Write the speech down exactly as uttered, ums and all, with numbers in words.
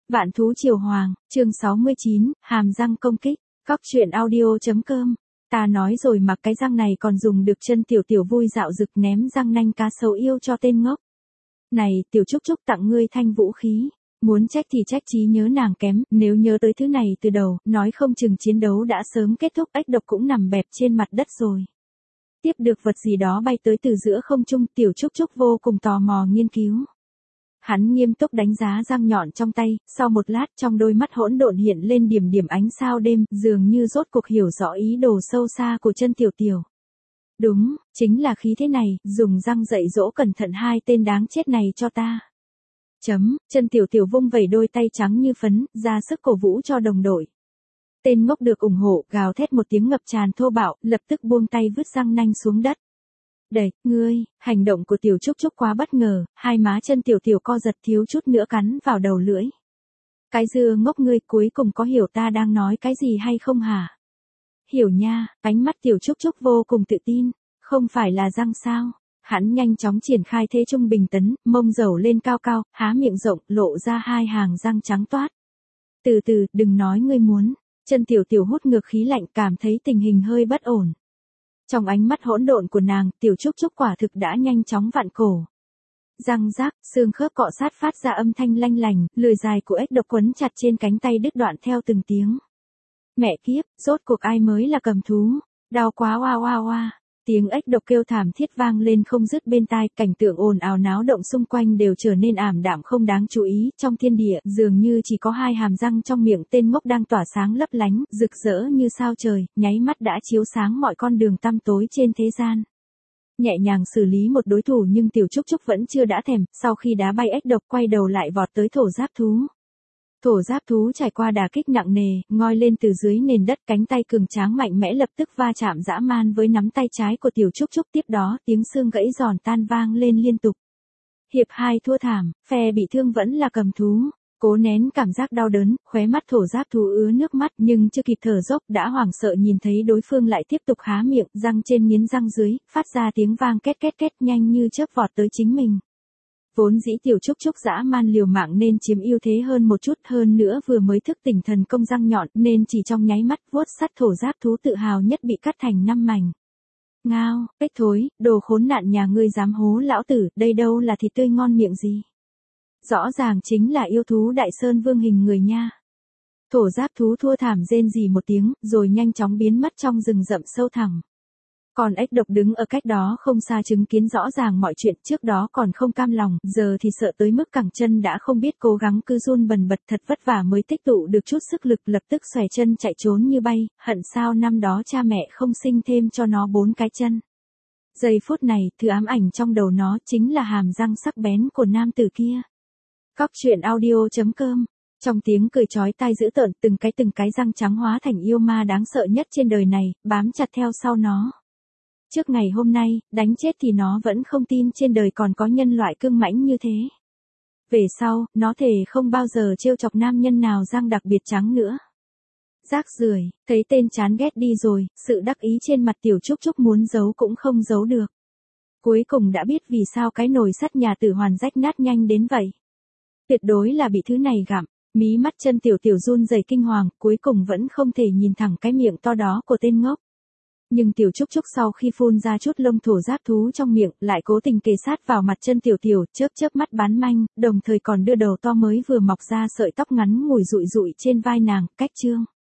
Vạn thú triều hoàng, chương sáu mươi chín, hàm răng công kích, cóc truyện audio.com. Ta nói rồi mà cái răng này còn dùng được chân tiểu tiểu vui dạo rực ném răng nanh cá sấu yêu cho tên ngốc. Này, tiểu trúc trúc tặng ngươi thanh vũ khí. Muốn trách thì trách trí nhớ nàng kém, nếu nhớ tới thứ này từ đầu, nói không chừng chiến đấu đã sớm kết thúc, ếch độc cũng nằm bẹp trên mặt đất rồi. Tiếp được vật gì đó bay tới từ giữa không trung, tiểu trúc trúc vô cùng tò mò nghiên cứu. Hắn nghiêm túc đánh giá răng nhọn trong tay, sau một lát trong đôi mắt hỗn độn hiện lên điểm điểm ánh sao đêm, dường như rốt cuộc hiểu rõ ý đồ sâu xa của chân tiểu tiểu. Đúng, chính là khí thế này, dùng răng dạy dỗ cẩn thận hai tên đáng chết này cho ta. Chấm, chân tiểu tiểu vung vẩy đôi tay trắng như phấn, ra sức cổ vũ cho đồng đội. Tên ngốc được ủng hộ, gào thét một tiếng ngập tràn thô bạo, lập tức buông tay vứt răng nanh xuống đất. Đẩy, ngươi, hành động của tiểu trúc trúc quá bất ngờ, hai má chân tiểu tiểu co giật thiếu chút nữa cắn vào đầu lưỡi. Cái dưa ngốc ngươi cuối cùng có hiểu ta đang nói cái gì hay không hả? Hiểu nha, ánh mắt tiểu trúc trúc vô cùng tự tin, không phải là răng sao? Hắn nhanh chóng triển khai thế trung bình tấn, mông dầu lên cao cao, há miệng rộng, lộ ra hai hàng răng trắng toát. Từ từ, đừng nói ngươi muốn. Chân tiểu tiểu hút ngược khí lạnh, cảm thấy tình hình hơi bất ổn. Trong ánh mắt hỗn độn của nàng, tiểu trúc trúc quả thực đã nhanh chóng vặn cổ. Răng rác, xương khớp cọ sát phát ra âm thanh lanh lành, lưỡi dài của ếch độc quấn chặt trên cánh tay đứt đoạn theo từng tiếng. Mẹ kiếp, rốt cuộc ai mới là cầm thú? Đau quá oa oa oa. Tiếng ếch độc kêu thảm thiết vang lên không dứt bên tai, cảnh tượng ồn ào náo động xung quanh đều trở nên ảm đạm không đáng chú ý, trong thiên địa, dường như chỉ có hai hàm răng trong miệng tên ngốc đang tỏa sáng lấp lánh, rực rỡ như sao trời, nháy mắt đã chiếu sáng mọi con đường tăm tối trên thế gian. Nhẹ nhàng xử lý một đối thủ nhưng tiểu trúc trúc vẫn chưa đã thèm, sau khi đá bay ếch độc quay đầu lại vọt tới thổ giáp thú. Thổ giáp thú trải qua đả kích nặng nề, ngoi lên từ dưới nền đất, cánh tay cường tráng mạnh mẽ lập tức va chạm dã man với nắm tay trái của tiểu trúc trúc, tiếp đó tiếng xương gãy giòn tan vang lên liên tục. Hiệp hai thua thảm, phe bị thương vẫn là cầm thú. Cố nén cảm giác đau đớn, khóe mắt thổ giáp thú ứa nước mắt nhưng chưa kịp thở dốc đã hoảng sợ nhìn thấy đối phương lại tiếp tục há miệng, răng trên nghiến răng dưới, phát ra tiếng vang két két két nhanh như chớp vọt tới chính mình. Vốn dĩ tiểu trúc trúc dã man liều mạng nên chiếm ưu thế hơn một chút, hơn nữa vừa mới thức tỉnh thần công răng nhọn nên chỉ trong nháy mắt vuốt sắt thổ giáp thú tự hào nhất bị cắt thành năm mảnh. Ngao, ếch thối, đồ khốn nạn nhà ngươi dám hố lão tử, đây đâu là thịt tươi ngon miệng gì. Rõ ràng chính là yêu thú đại sơn vương hình người nha. Thổ giáp thú thua thảm rên rỉ một tiếng, rồi nhanh chóng biến mất trong rừng rậm sâu thẳm. Còn ếch độc đứng ở cách đó không xa chứng kiến rõ ràng mọi chuyện, trước đó còn không cam lòng, giờ thì sợ tới mức cẳng chân đã không biết cố gắng, cứ run bần bật, thật vất vả mới tích tụ được chút sức lực, lập tức xòe chân chạy trốn như bay, hận sao năm đó cha mẹ không sinh thêm cho nó bốn cái chân. Giây phút này, thứ ám ảnh trong đầu nó chính là hàm răng sắc bén của nam tử kia. Cóc truyện audio.com. Trong tiếng cười chói tai dữ tợn, từng cái từng cái răng trắng hóa thành yêu ma đáng sợ nhất trên đời này, bám chặt theo sau nó. Trước ngày hôm nay, đánh chết thì nó vẫn không tin trên đời còn có nhân loại cương mãnh như thế. Về sau, nó thề không bao giờ trêu chọc nam nhân nào răng đặc biệt trắng nữa. Rác rưởi, thấy tên chán ghét đi rồi, sự đắc ý trên mặt tiểu trúc trúc muốn giấu cũng không giấu được. Cuối cùng đã biết vì sao cái nồi sắt nhà tử hoàn rách nát nhanh đến vậy. Tuyệt đối là bị thứ này gặm, mí mắt chân tiểu tiểu run rẩy kinh hoàng, cuối cùng vẫn không thể nhìn thẳng cái miệng to đó của tên ngốc. Nhưng tiểu trúc trúc sau khi phun ra chút lông thổ giáp thú trong miệng, lại cố tình kề sát vào mặt chân tiểu tiểu, chớp chớp mắt bán manh, đồng thời còn đưa đầu to mới vừa mọc ra sợi tóc ngắn ngủi rụi rụi trên vai nàng, cách chương.